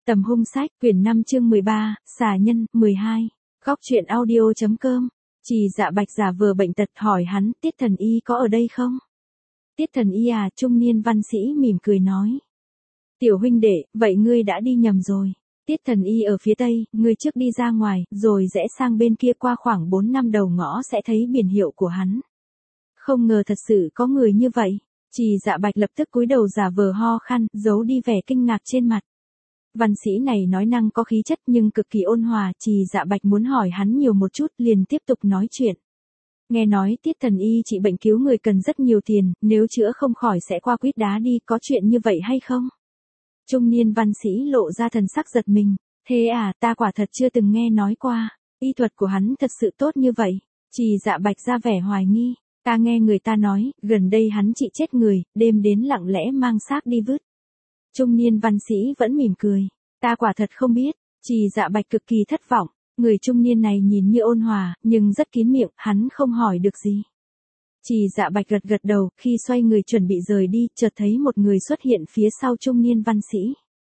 Tầm hung sách, quyển 5 chương 13, xà nhân, 12. Góc truyện audio.com. Trì Dạ Bạch giả vờ bệnh tật hỏi hắn, Tiết Thần Y có ở đây không? Tiết Thần Y à, trung niên văn sĩ mỉm cười nói. Tiểu huynh đệ, vậy ngươi đã đi nhầm rồi. Tiết Thần Y ở phía tây, ngươi trước đi ra ngoài, rồi rẽ sang bên kia qua khoảng 4 năm đầu ngõ sẽ thấy biển hiệu của hắn. Không ngờ thật sự có người như vậy. Trì Dạ Bạch lập tức cúi đầu giả vờ ho khan, giấu đi vẻ kinh ngạc trên mặt. Văn sĩ này nói năng có khí chất nhưng cực kỳ ôn hòa, Trì Dạ Bạch muốn hỏi hắn nhiều một chút liền tiếp tục nói chuyện. Nghe nói Tiết Thần Y trị bệnh cứu người cần rất nhiều tiền, nếu chữa không khỏi sẽ qua quýt đá đi, có chuyện như vậy hay không? Trung niên văn sĩ lộ ra thần sắc giật mình, thế à, ta quả thật chưa từng nghe nói qua, y thuật của hắn thật sự tốt như vậy. Trì Dạ Bạch ra vẻ hoài nghi, ta nghe người ta nói, gần đây hắn trị chết người, đêm đến lặng lẽ mang xác đi vứt. Trung niên văn sĩ vẫn mỉm cười. Ta quả thật không biết. Trì Dạ Bạch cực kỳ thất vọng. Người trung niên này nhìn như ôn hòa, nhưng rất kín miệng, hắn không hỏi được gì. Trì Dạ Bạch gật gật đầu, khi xoay người chuẩn bị rời đi, chợt thấy một người xuất hiện phía sau trung niên văn sĩ.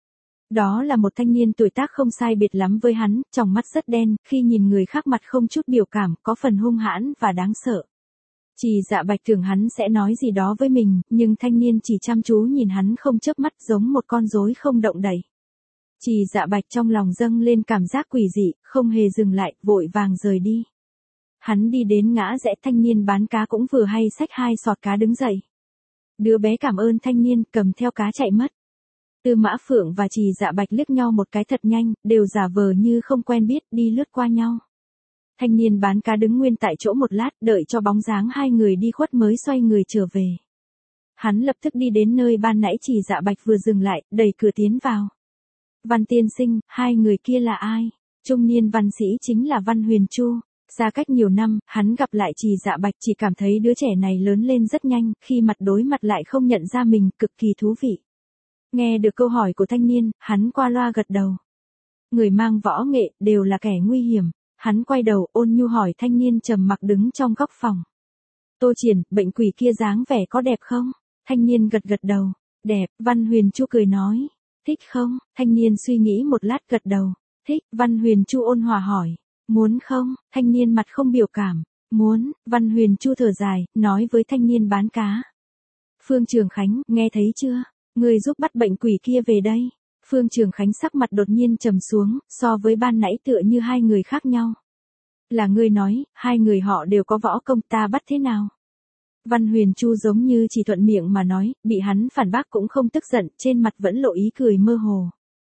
Đó là một thanh niên tuổi tác không sai biệt lắm với hắn, tròng mắt rất đen, khi nhìn người khác mặt không chút biểu cảm, có phần hung hãn và đáng sợ. Trì Dạ Bạch tưởng hắn sẽ nói gì đó với mình, nhưng thanh niên chỉ chăm chú nhìn hắn không chớp mắt giống một con rối không động đậy. Trì Dạ Bạch trong lòng dâng lên cảm giác quỷ dị, không hề dừng lại, vội vàng rời đi. Hắn đi đến ngã rẽ, thanh niên bán cá cũng vừa hay xách 2 sọt cá đứng dậy. Đứa bé cảm ơn thanh niên, cầm theo cá chạy mất. Tư Mã Phượng và Trì Dạ Bạch liếc nhau một cái thật nhanh, đều giả vờ như không quen biết, đi lướt qua nhau. Thanh niên bán cá đứng nguyên tại chỗ một lát, đợi cho bóng dáng hai người đi khuất mới xoay người trở về. Hắn lập tức đi đến nơi ban nãy Trì Dạ Bạch vừa dừng lại, đẩy cửa tiến vào. Văn tiên sinh, hai người kia là ai? Trung niên văn sĩ chính là Văn Huyền Chu. Xa cách nhiều năm, hắn gặp lại Trì Dạ Bạch chỉ cảm thấy đứa trẻ này lớn lên rất nhanh, khi mặt đối mặt lại không nhận ra mình, cực kỳ thú vị. Nghe được câu hỏi của thanh niên, hắn qua loa gật đầu. Người mang võ nghệ, đều là kẻ nguy hiểm. Hắn quay đầu, ôn nhu hỏi thanh niên trầm mặc đứng trong góc phòng. Tô Triển, bệnh quỷ kia dáng vẻ có đẹp không? Thanh niên gật gật đầu. Đẹp, Văn Huyền Chu cười nói. Thích không? Thanh niên suy nghĩ một lát gật đầu. Thích, Văn Huyền Chu ôn hòa hỏi. Muốn không? Thanh niên mặt không biểu cảm. Muốn, Văn Huyền Chu thở dài, nói với thanh niên bán cá. Phương Trường Khánh, nghe thấy chưa? Người giúp bắt bệnh quỷ kia về đây. Phương Trường Khánh sắc mặt đột nhiên trầm xuống, so với ban nãy tựa như hai người khác nhau. Là ngươi nói, hai người họ đều có võ công, ta bắt thế nào? Văn Huyền Chu giống như chỉ thuận miệng mà nói, bị hắn phản bác cũng không tức giận, trên mặt vẫn lộ ý cười mơ hồ.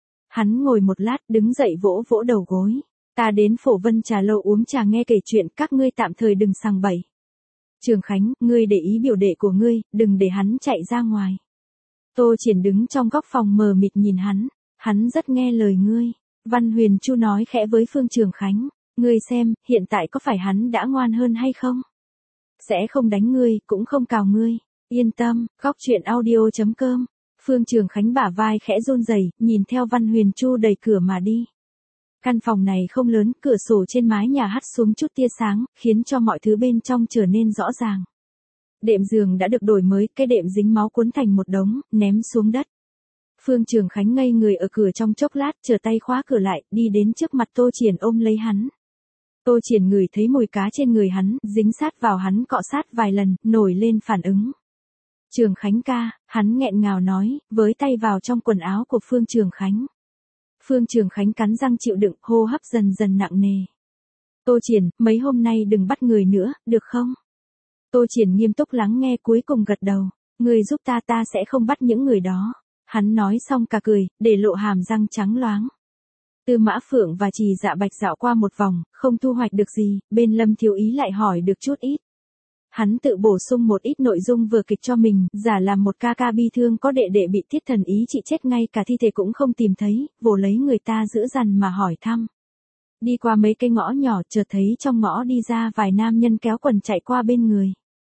Hắn ngồi một lát, đứng dậy vỗ vỗ đầu gối. Ta đến Phổ Vân Trà Lâu uống trà nghe kể chuyện, các ngươi tạm thời đừng sằng bậy. Trường Khánh, ngươi để ý biểu đệ của ngươi, đừng để hắn chạy ra ngoài. Tô Triển đứng trong góc phòng mờ mịt nhìn hắn rất nghe lời ngươi. Văn Huyền Chu nói khẽ với Phương Trường Khánh, ngươi xem, hiện tại có phải hắn đã ngoan hơn hay không? Sẽ không đánh ngươi, cũng không cào ngươi. Yên tâm, góc truyện audio.com. Phương Trường Khánh bả vai khẽ run rẩy, nhìn theo Văn Huyền Chu đẩy cửa mà đi. Căn phòng này không lớn, cửa sổ trên mái nhà hắt xuống chút tia sáng, khiến cho mọi thứ bên trong trở nên rõ ràng. Đệm giường đã được đổi mới, cái đệm dính máu cuốn thành một đống, ném xuống đất. Phương Trường Khánh ngây người ở cửa trong chốc lát, trở tay khóa cửa lại, đi đến trước mặt Tô Triển ôm lấy hắn. Tô Triển ngửi thấy mùi cá trên người hắn, dính sát vào hắn cọ sát vài lần, nổi lên phản ứng. Trường Khánh ca, hắn nghẹn ngào nói, với tay vào trong quần áo của Phương Trường Khánh. Phương Trường Khánh cắn răng chịu đựng, hô hấp dần dần nặng nề. Tô Triển, mấy hôm nay đừng bắt người nữa, được không? Tô Triển nghiêm túc lắng nghe cuối cùng gật đầu. Người giúp ta sẽ không bắt những người đó. Hắn nói xong cả cười, để lộ hàm răng trắng loáng. Tư Mã Phượng và Trì Dạ Bạch dạo qua một vòng, không thu hoạch được gì, bên Lâm Thiếu Ý lại hỏi được chút ít. Hắn tự bổ sung một ít nội dung vừa kịch cho mình, giả làm một ca ca bi thương có đệ đệ bị Tiết Thần Ý trị chết ngay cả thi thể cũng không tìm thấy, vồ lấy người ta giữ dằn mà hỏi thăm. Đi qua mấy cây ngõ nhỏ, chợt thấy trong ngõ đi ra vài nam nhân kéo quần chạy qua bên người.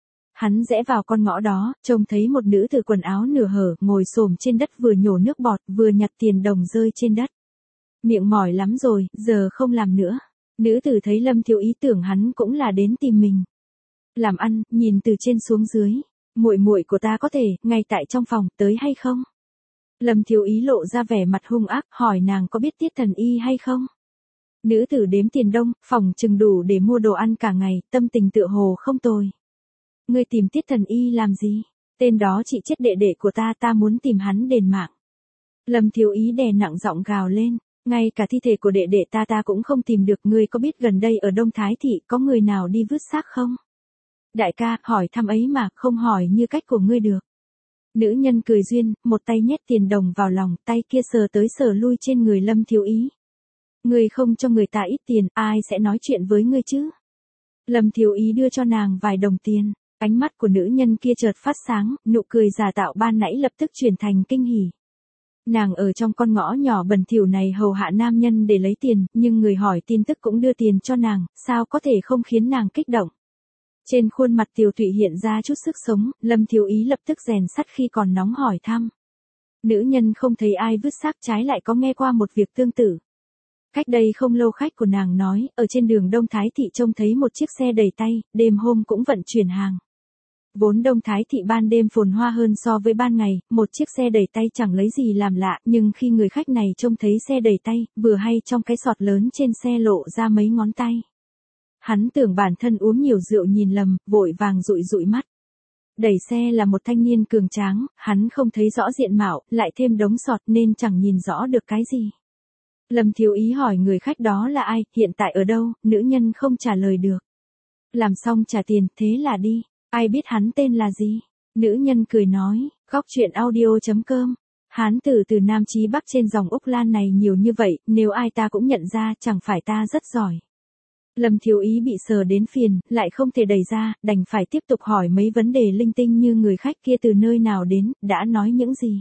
Hắn rẽ vào con ngõ đó, trông thấy một nữ tử quần áo nửa hở, ngồi xổm trên đất vừa nhổ nước bọt, vừa nhặt tiền đồng rơi trên đất. Miệng mỏi lắm rồi, giờ không làm nữa. Nữ tử thấy Lâm Thiếu Ý tưởng hắn cũng là đến tìm mình. Làm ăn, nhìn từ trên xuống dưới. Muội muội của ta có thể, ngay tại trong phòng, tới hay không? Lâm Thiếu Ý lộ ra vẻ mặt hung ác, hỏi nàng có biết Tiết Thần Y hay không? Nữ tử đếm tiền đông, phòng chừng đủ để mua đồ ăn cả ngày, tâm tình tựa hồ không tồi. Ngươi tìm Tiết Thần Y làm gì? Tên đó chị chết đệ đệ của ta muốn tìm hắn đền mạng. Lâm Thiếu Ý đè nặng giọng gào lên, ngay cả thi thể của đệ đệ ta cũng không tìm được, ngươi có biết gần đây ở Đông Thái Thị có người nào đi vứt xác không? Đại ca, hỏi thăm ấy mà, không hỏi như cách của ngươi được. Nữ nhân cười duyên, một tay nhét tiền đồng vào lòng, tay kia sờ tới sờ lui trên người Lâm Thiếu Ý. Ngươi không cho người ta ít tiền, ai sẽ nói chuyện với ngươi chứ? Lâm Thiếu Ý đưa cho nàng vài đồng tiền, ánh mắt của nữ nhân kia chợt phát sáng, nụ cười giả tạo ban nãy lập tức chuyển thành kinh hỉ. Nàng ở trong con ngõ nhỏ bẩn thỉu này hầu hạ nam nhân để lấy tiền, nhưng người hỏi tin tức cũng đưa tiền cho nàng, sao có thể không khiến nàng kích động. Trên khuôn mặt Tiều Thụy hiện ra chút sức sống, Lâm Thiếu Ý lập tức rèn sắt khi còn nóng hỏi thăm. Nữ nhân không thấy ai vứt xác, trái lại có nghe qua một việc tương tự. Cách đây không lâu khách của nàng nói, ở trên đường Đông Thái Thị trông thấy một chiếc xe đầy tay, đêm hôm cũng vận chuyển hàng. Vốn Đông Thái Thị ban đêm phồn hoa hơn so với ban ngày, một chiếc xe đầy tay chẳng lấy gì làm lạ, nhưng khi người khách này trông thấy xe đầy tay, vừa hay trong cái sọt lớn trên xe lộ ra mấy ngón tay. Hắn tưởng bản thân uống nhiều rượu nhìn lầm, vội vàng dụi dụi mắt. Đẩy xe là một thanh niên cường tráng, hắn không thấy rõ diện mạo, lại thêm đống sọt nên chẳng nhìn rõ được cái gì. Lâm Thiếu Ý hỏi người khách đó là ai, hiện tại ở đâu, nữ nhân không trả lời được. Làm xong trả tiền, thế là đi. Ai biết hắn tên là gì? Nữ nhân cười nói, góc chuyện audio.com. Hán tử từ Nam chí Bắc trên dòng Úc Lan này nhiều như vậy, nếu ai ta cũng nhận ra, chẳng phải ta rất giỏi. Lâm Thiếu Ý bị sờ đến phiền, lại không thể đẩy ra, đành phải tiếp tục hỏi mấy vấn đề linh tinh như người khách kia từ nơi nào đến, đã nói những gì.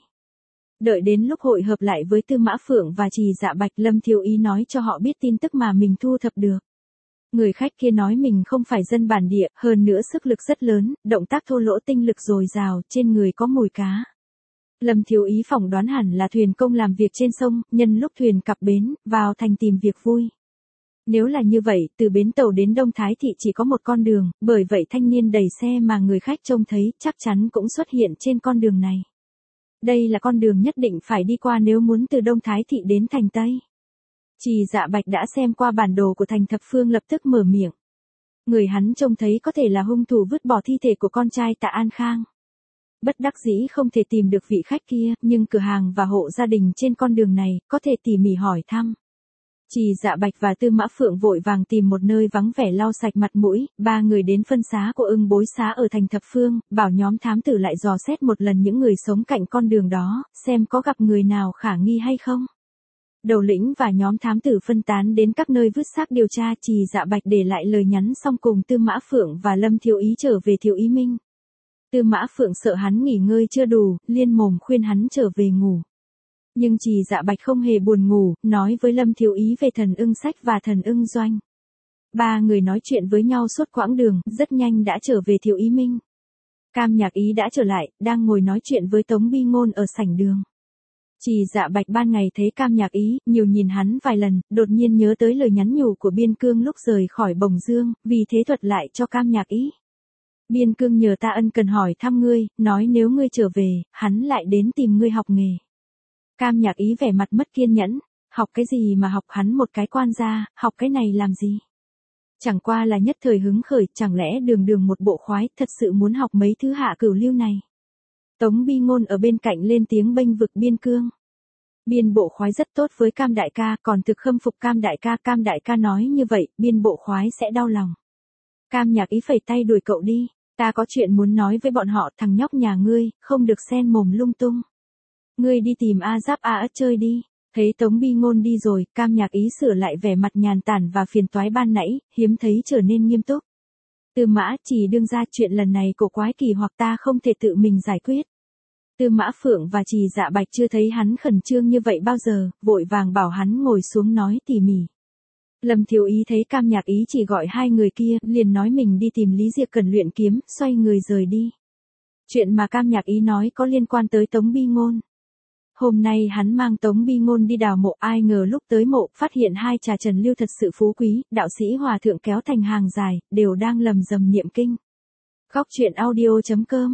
Đợi đến lúc hội hợp lại với Tư Mã Phượng và Trì Dạ Bạch, Lâm Thiếu Ý nói cho họ biết tin tức mà mình thu thập được. Người khách kia nói mình không phải dân bản địa, hơn nữa sức lực rất lớn, động tác thô lỗ tinh lực dồi dào, trên người có mùi cá. Lâm Thiếu Ý phỏng đoán hẳn là thuyền công làm việc trên sông, nhân lúc thuyền cập bến, vào thành tìm việc vui. Nếu là như vậy, từ bến tàu đến Đông Thái Thị chỉ có một con đường, bởi vậy thanh niên đẩy xe mà người khách trông thấy, chắc chắn cũng xuất hiện trên con đường này. Đây là con đường nhất định phải đi qua nếu muốn từ Đông Thái Thị đến thành Tây. Trì Dạ Bạch đã xem qua bản đồ của thành thập phương lập tức mở miệng. Người hắn trông thấy có thể là hung thủ vứt bỏ thi thể của con trai Tạ An Khang. Bất đắc dĩ không thể tìm được vị khách kia, nhưng cửa hàng và hộ gia đình trên con đường này, có thể tỉ mỉ hỏi thăm. Trì Dạ Bạch và Tư Mã Phượng vội vàng tìm một nơi vắng vẻ lau sạch mặt mũi, ba người đến phân xá của Ưng Bối Xá ở thành thập phương, bảo nhóm thám tử lại dò xét một lần những người sống cạnh con đường đó, xem có gặp người nào khả nghi hay không. Đầu lĩnh và nhóm thám tử phân tán đến các nơi vứt xác điều tra. Trì Dạ Bạch để lại lời nhắn xong cùng Tư Mã Phượng và Lâm Thiếu Ý trở về Thiếu Ý Minh. Tư Mã Phượng sợ hắn nghỉ ngơi chưa đủ, liên mồm khuyên hắn trở về ngủ. Nhưng Trì Dạ Bạch không hề buồn ngủ, nói với Lâm Thiếu Ý về Thần Ưng Sách và Thần Ưng Doanh. Ba người nói chuyện với nhau suốt quãng đường, rất nhanh đã trở về Thiếu Ý Minh. Cam Nhạc Ý đã trở lại, đang ngồi nói chuyện với Tống Bi Ngôn ở sảnh đường. Trì Dạ Bạch ban ngày thấy Cam Nhạc Ý, nhiều nhìn hắn vài lần, đột nhiên nhớ tới lời nhắn nhủ của Biên Cương lúc rời khỏi Bồng Dương, vì thế thuật lại cho Cam Nhạc Ý. Biên Cương nhờ ta ân cần hỏi thăm ngươi, nói nếu ngươi trở về, hắn lại đến tìm ngươi học nghề. Cam Nhạc Ý vẻ mặt mất kiên nhẫn, học cái gì mà học, hắn một cái quan gia, học cái này làm gì? Chẳng qua là nhất thời hứng khởi, chẳng lẽ đường đường một bộ khoái, thật sự muốn học mấy thứ hạ cửu lưu này? Tống Bi Ngôn ở bên cạnh lên tiếng bênh vực Biên Cương. Biên bộ khoái rất tốt với Cam đại ca, còn thực khâm phục Cam đại ca nói như vậy, biên bộ khoái sẽ đau lòng. Cam Nhạc Ý phẩy tay đuổi cậu đi, ta có chuyện muốn nói với bọn họ, thằng nhóc nhà ngươi, không được xen mồm lung tung. Ngươi đi tìm A Giáp A Ất chơi đi. Thấy Tống Bi Ngôn đi rồi, Cam Nhạc Ý sửa lại vẻ mặt nhàn tản và phiền toái ban nãy, hiếm thấy trở nên nghiêm túc. Tư Mã Chỉ đương ra chuyện lần này cổ quái kỳ hoặc ta không thể tự mình giải quyết. Tư Mã Phượng và Trì Dạ Bạch chưa thấy hắn khẩn trương như vậy bao giờ, vội vàng bảo hắn ngồi xuống nói tỉ mỉ. Lâm Thiếu Ý thấy Cam Nhạc Ý chỉ gọi hai người kia, liền nói mình đi tìm Lý Diệp cần luyện kiếm, xoay người rời đi. Chuyện mà Cam Nhạc Ý nói có liên quan tới Tống Bi Ngôn. Hôm nay hắn mang Tống Bi Ngôn đi đào mộ, ai ngờ lúc tới mộ, phát hiện hai trà Trần Lưu thật sự phú quý, đạo sĩ hòa thượng kéo thành hàng dài, đều đang lầm rầm niệm kinh. Góc chuyện audio.com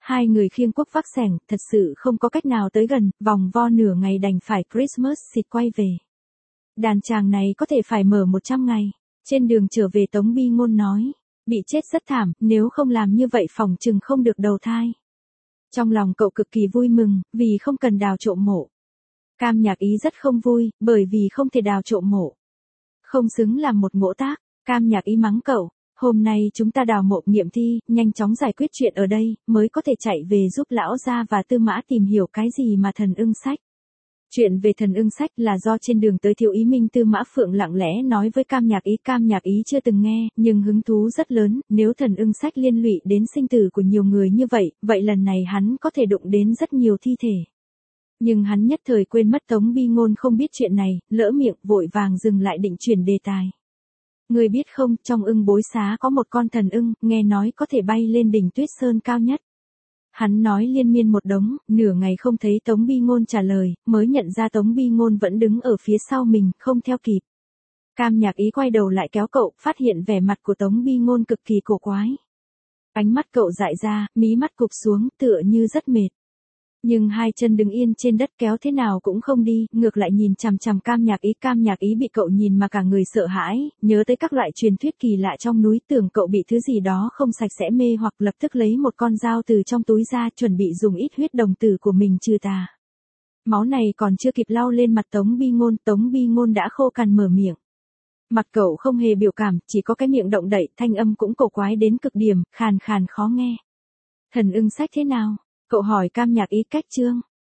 Hai người khiêng cuốc vác xẻng, thật sự không có cách nào tới gần, vòng vo nửa ngày đành phải Christmas xịt quay về. Đàn chàng này có thể phải mở 100 ngày. Trên đường trở về Tống Bi Ngôn nói, bị chết rất thảm, nếu không làm như vậy phòng chừng không được đầu thai. Trong lòng cậu cực kỳ vui mừng, vì không cần đào trộm mộ. Cam Nhạc Ý rất không vui, bởi vì không thể đào trộm mộ. Không xứng làm một ngỗ tác, Cam Nhạc Ý mắng cậu, hôm nay chúng ta đào mộ nghiệm thi, nhanh chóng giải quyết chuyện ở đây, mới có thể chạy về giúp lão gia và Tư Mã tìm hiểu cái gì mà thần ưng sách. Chuyện về thần ưng sách là do trên đường tới Thiếu Ý Minh Tư Mã Phượng lặng lẽ nói với Cam Nhạc Ý chưa từng nghe, nhưng hứng thú rất lớn, nếu thần ưng sách liên lụy đến sinh tử của nhiều người như vậy, vậy lần này hắn có thể đụng đến rất nhiều thi thể. Nhưng hắn nhất thời quên mất Tống Bi Ngôn không biết chuyện này, lỡ miệng vội vàng dừng lại định chuyển đề tài. Người biết không, trong ưng bối xá có một con thần ưng, nghe nói có thể bay lên đỉnh Tuyết Sơn cao nhất. Hắn nói liên miên một đống, nửa ngày không thấy Tống Bi Ngôn trả lời, mới nhận ra Tống Bi Ngôn vẫn đứng ở phía sau mình, không theo kịp. Cam Nhạc Ý quay đầu lại kéo cậu, phát hiện vẻ mặt của Tống Bi Ngôn cực kỳ cổ quái. Ánh mắt cậu dại ra, mí mắt cụp xuống, tựa như rất mệt. Nhưng hai chân đứng yên trên đất kéo thế nào cũng không đi, ngược lại nhìn chằm chằm Cam Nhạc Ý bị cậu nhìn mà cả người sợ hãi, nhớ tới các loại truyền thuyết kỳ lạ trong núi, tưởng cậu bị thứ gì đó không sạch sẽ mê hoặc, lập tức lấy một con dao từ trong túi ra, chuẩn bị dùng ít huyết đồng tử của mình trừ tà. Máu này còn chưa kịp lau lên mặt Tống Bi Ngôn đã khô cằn mở miệng. Mặt cậu không hề biểu cảm, chỉ có cái miệng động đậy, thanh âm cũng cổ quái đến cực điểm, khàn khàn khó nghe. Thần ưng sách thế nào? Cậu hỏi Cam Nhạc Ý cách chương.